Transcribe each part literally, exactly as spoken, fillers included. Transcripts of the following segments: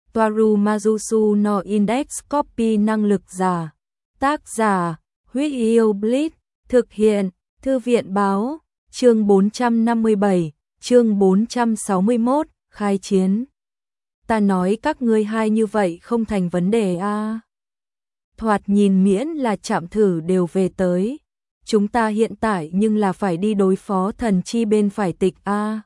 Toaru Majusu no Index Copy năng lực giả. Tác giả, Huyết Yêu Blitz, thực hiện, Thư viện Báo, chương bốn trăm năm mươi bảy, chương bốn trăm sáu mươi mốt, khai chiến. Ta nói các ngươi hai như vậy không thành vấn đề a. À. Thoạt nhìn miễn là chạm thử đều về tới. Chúng ta hiện tại nhưng là phải đi đối phó thần chi bên phải tịch a. À.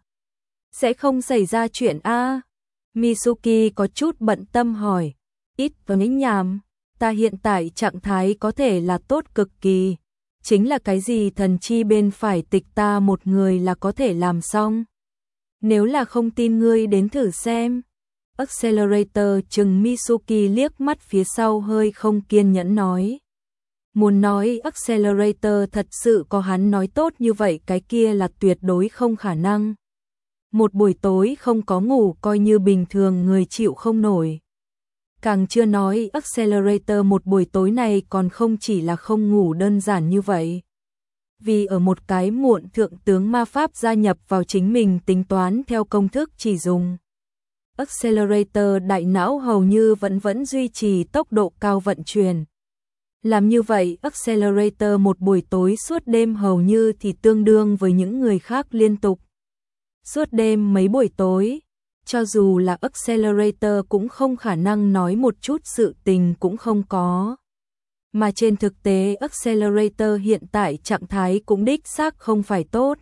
Sẽ không xảy ra chuyện a. À. Mitsuki có chút bận tâm hỏi. Ít với nhảm, ta hiện tại trạng thái có thể là tốt cực kỳ. Chính là cái gì thần chi bên phải tịch ta một người là có thể làm xong. Nếu là không tin ngươi đến thử xem. Accelerator chừng Mitsuki liếc mắt phía sau hơi không kiên nhẫn nói. Muốn nói Accelerator thật sự có hắn nói tốt như vậy cái kia là tuyệt đối không khả năng. Một buổi tối không có ngủ coi như bình thường người chịu không nổi. Càng chưa nói Accelerator một buổi tối này còn không chỉ là không ngủ đơn giản như vậy. Vì ở một cái muộn thượng tướng ma pháp gia nhập vào chính mình tính toán theo công thức chỉ dùng. Accelerator đại não hầu như vẫn vẫn duy trì tốc độ cao vận chuyển. Làm như vậy Accelerator một buổi tối suốt đêm hầu như thì tương đương với những người khác liên tục. Suốt đêm mấy buổi tối, cho dù là Accelerator cũng không khả năng nói một chút sự tình cũng không có. Mà trên thực tế Accelerator hiện tại trạng thái cũng đích xác không phải tốt.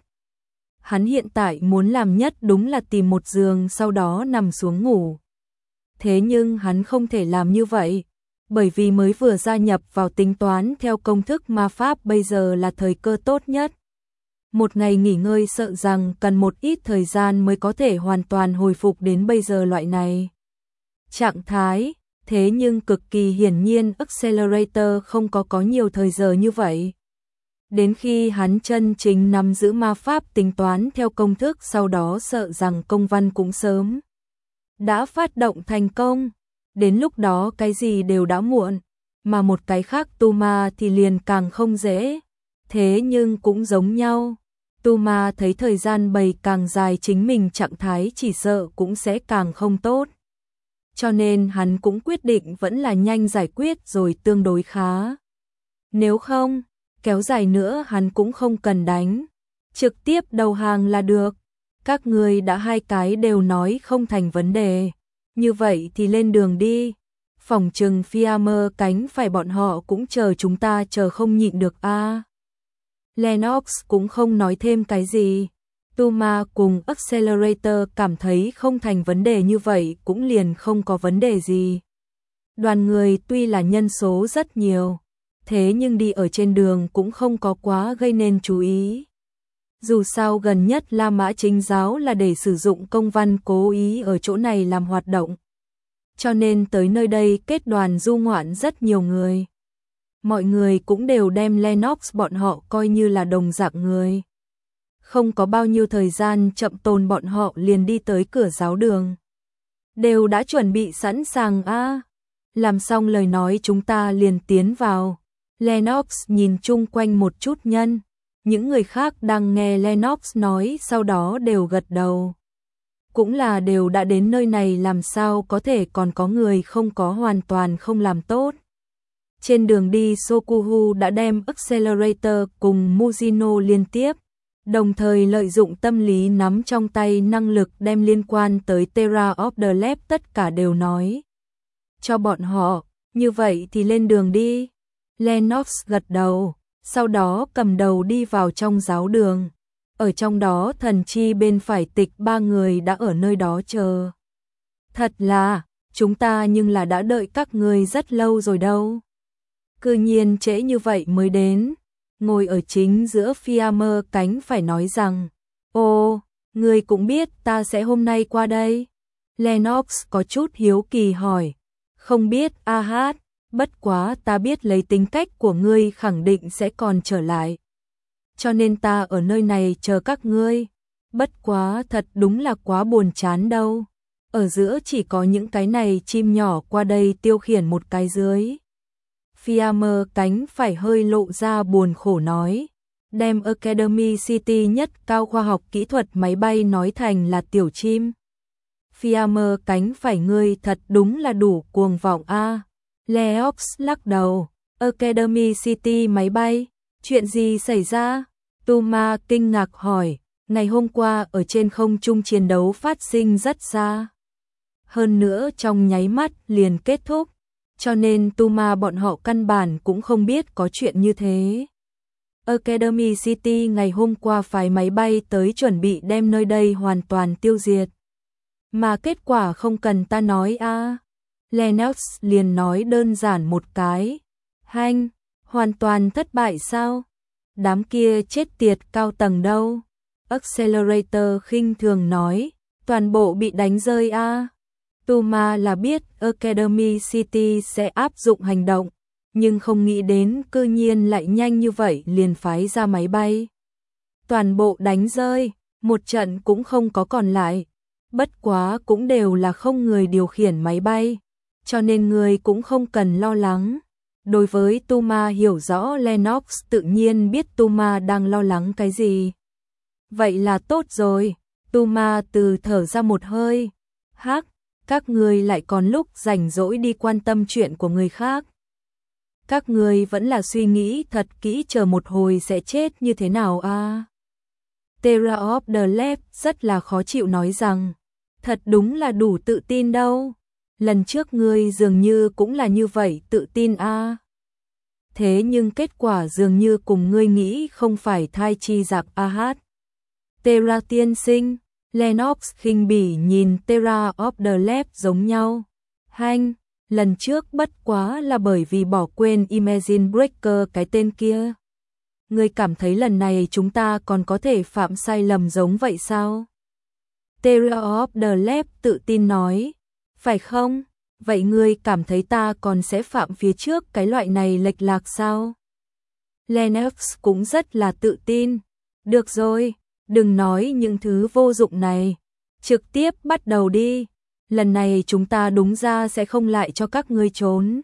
Hắn hiện tại muốn làm nhất đúng là tìm một giường sau đó nằm xuống ngủ. Thế nhưng hắn không thể làm như vậy, bởi vì mới vừa gia nhập vào tính toán theo công thức ma pháp bây giờ là thời cơ tốt nhất. Một ngày nghỉ ngơi sợ rằng cần một ít thời gian mới có thể hoàn toàn hồi phục đến bây giờ loại này trạng thái, thế nhưng cực kỳ hiển nhiên Accelerator không có có nhiều thời giờ như vậy. Đến khi hắn chân chính nắm giữ ma pháp tính toán theo công thức sau đó sợ rằng công văn cũng sớm đã phát động thành công, đến lúc đó cái gì đều đã muộn, mà một cái khác tu ma thì liền càng không dễ, thế nhưng cũng giống nhau. Tu ma thấy thời gian bày càng dài chính mình trạng thái chỉ sợ cũng sẽ càng không tốt. Cho nên hắn cũng quyết định vẫn là nhanh giải quyết rồi tương đối khá. Nếu không, kéo dài nữa hắn cũng không cần đánh. Trực tiếp đầu hàng là được. Các người đã hai cái đều nói không thành vấn đề. Như vậy thì lên đường đi. Phòng trừng Fiammer cánh phải bọn họ cũng chờ chúng ta chờ không nhịn được a. À. Lennox cũng không nói thêm cái gì. Tuma cùng Accelerator cảm thấy không thành vấn đề như vậy cũng liền không có vấn đề gì. Đoàn người tuy là nhân số rất nhiều, thế nhưng đi ở trên đường cũng không có quá gây nên chú ý. Dù sao gần nhất La Mã Chính giáo là để sử dụng công văn cố ý ở chỗ này làm hoạt động. Cho nên tới nơi đây kết đoàn du ngoạn rất nhiều người. Mọi người cũng đều đem Lennox bọn họ coi như là đồng dạng người. Không có bao nhiêu thời gian chậm tồn bọn họ liền đi tới cửa giáo đường. Đều đã chuẩn bị sẵn sàng a. À. Làm xong lời nói chúng ta liền tiến vào. Lennox nhìn chung quanh một chút nhân. Những người khác đang nghe Lennox nói sau đó đều gật đầu. Cũng là đều đã đến nơi này làm sao có thể còn có người không có hoàn toàn không làm tốt. Trên đường đi Sokuhu đã đem Accelerator cùng Mujino liên tiếp, đồng thời lợi dụng tâm lý nắm trong tay năng lực đem liên quan tới Terra of the Lab tất cả đều nói cho bọn họ, như vậy thì lên đường đi. Lennox gật đầu, sau đó cầm đầu đi vào trong giáo đường. Ở trong đó thần chi bên phải tịch ba người đã ở nơi đó chờ. Thật là, chúng ta nhưng là đã đợi các người rất lâu rồi đâu. Cư nhiên trễ như vậy mới đến. Ngồi ở chính giữa Fiammer cánh phải nói rằng, ô, người cũng biết ta sẽ hôm nay qua đây. Lennox có chút hiếu kỳ hỏi, không biết a hát, bất quá ta biết lấy tính cách của ngươi khẳng định sẽ còn trở lại. Cho nên ta ở nơi này chờ các ngươi, bất quá thật đúng là quá buồn chán đâu. Ở giữa chỉ có những cái này chim nhỏ qua đây tiêu khiển một cái dưới. Fiammer cánh phải hơi lộ ra buồn khổ nói, đem Academy City nhất cao khoa học kỹ thuật máy bay nói thành là tiểu chim. Fiamer cánh phải ngươi thật đúng là đủ cuồng vọng a. Leox lắc đầu. Academy City máy bay, chuyện gì xảy ra? Tuma kinh ngạc hỏi, ngày hôm qua ở trên không trung chiến đấu phát sinh rất xa. Hơn nữa trong nháy mắt liền kết thúc, cho nên Tuma bọn họ căn bản cũng không biết có chuyện như thế. Academy City ngày hôm qua phái máy bay tới chuẩn bị đem nơi đây hoàn toàn tiêu diệt. Mà kết quả không cần ta nói a. À. Lennox liền nói đơn giản một cái. Hanh, hoàn toàn thất bại sao? Đám kia chết tiệt cao tầng đâu? Accelerator khinh thường nói, toàn bộ bị đánh rơi a. À. Tuma là biết Academy City sẽ áp dụng hành động, nhưng không nghĩ đến cư nhiên lại nhanh như vậy liền phái ra máy bay. Toàn bộ đánh rơi, một trận cũng không có còn lại. Bất quá cũng đều là không người điều khiển máy bay, cho nên người cũng không cần lo lắng. Đối với Tuma hiểu rõ Lennox tự nhiên biết Tuma đang lo lắng cái gì. Vậy là tốt rồi, Tuma từ thở ra một hơi. Hắc, các người lại còn lúc rảnh rỗi đi quan tâm chuyện của người khác. Các người vẫn là suy nghĩ thật kỹ chờ một hồi sẽ chết như thế nào a? À? Terra of the Lab rất là khó chịu nói rằng, thật đúng là đủ tự tin đâu. Lần trước ngươi dường như cũng là như vậy tự tin a. À. Thế nhưng kết quả dường như cùng ngươi nghĩ không phải thai chi giặc a hát. Terra tiên sinh, Lennox khinh bỉ nhìn Terra of the Lab giống nhau. Hanh, lần trước bất quá là bởi vì bỏ quên Imagine Breaker cái tên kia. Ngươi cảm thấy lần này chúng ta còn có thể phạm sai lầm giống vậy sao? Terra of the Lab tự tin nói, phải không? Vậy ngươi cảm thấy ta còn sẽ phạm phía trước cái loại này lệch lạc sao? Lennox cũng rất là tự tin. Được rồi, đừng nói những thứ vô dụng này. Trực tiếp bắt đầu đi. Lần này chúng ta đúng ra sẽ không lại cho các ngươi trốn.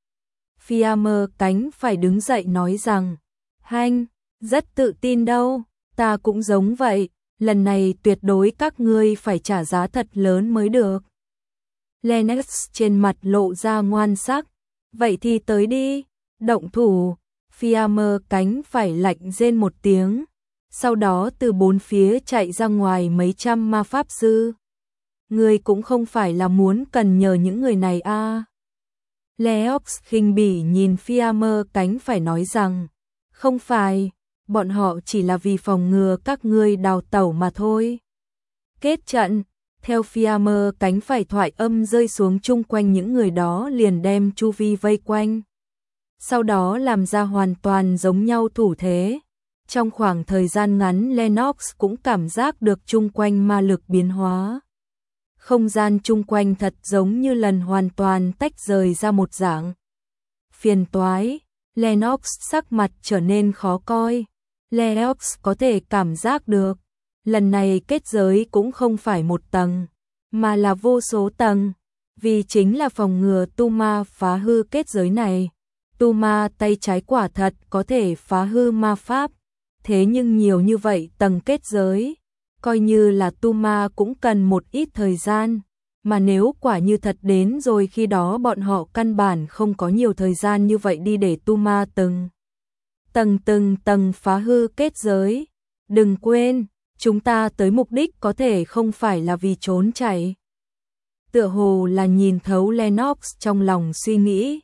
Fiamer cánh phải đứng dậy nói rằng, Hanh, rất tự tin đâu, ta cũng giống vậy. Lần này tuyệt đối các ngươi phải trả giá thật lớn mới được. Lennox trên mặt lộ ra ngoan sắc. Vậy thì tới đi, động thủ. Fiamer cánh phải lạnh rên một tiếng. Sau đó từ bốn phía chạy ra ngoài mấy trăm ma pháp sư. Người cũng không phải là muốn cần nhờ những người này a. À. Leox khinh bỉ nhìn Fiamer cánh phải nói rằng, không phải, bọn họ chỉ là vì phòng ngừa các ngươi đào tẩu mà thôi. Kết trận, theo Fiamer cánh phải thoại âm rơi xuống chung quanh những người đó liền đem chu vi vây quanh. Sau đó làm ra hoàn toàn giống nhau thủ thế. Trong khoảng thời gian ngắn Lennox cũng cảm giác được chung quanh ma lực biến hóa. Không gian chung quanh thật giống như lần hoàn toàn tách rời ra một dạng. Phiền toái, Lennox sắc mặt trở nên khó coi. Lennox có thể cảm giác được, lần này kết giới cũng không phải một tầng, mà là vô số tầng, vì chính là phòng ngừa Tuma phá hư kết giới này. Tuma tay trái quả thật có thể phá hư ma pháp, thế nhưng nhiều như vậy tầng kết giới, coi như là Tuma cũng cần một ít thời gian, mà nếu quả như thật đến rồi khi đó bọn họ căn bản không có nhiều thời gian như vậy đi để Tuma từng tầng từng tầng phá hư kết giới. Đừng quên, chúng ta tới mục đích có thể không phải là vì trốn chạy. Tựa hồ là nhìn thấu Lennox trong lòng suy nghĩ,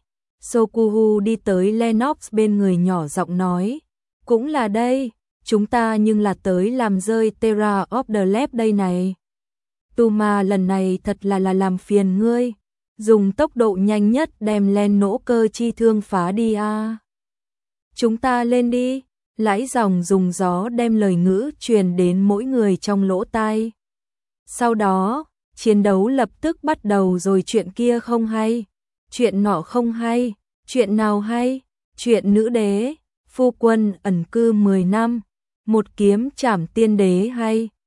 Sokuhu đi tới Lennox bên người nhỏ giọng nói, cũng là đây, chúng ta nhưng là tới làm rơi Terra of the Lab đây này. Tuma lần này thật là là làm phiền ngươi, dùng tốc độ nhanh nhất đem len nỗ cơ chi thương phá đi a. À. Chúng ta lên đi, lãi dòng dùng gió đem lời ngữ truyền đến mỗi người trong lỗ tai. Sau đó, chiến đấu lập tức bắt đầu rồi. Chuyện kia không hay, chuyện nọ không hay, chuyện nào hay, chuyện nữ đế, phu quân ẩn cư mười năm, một kiếm trảm tiên đế hay.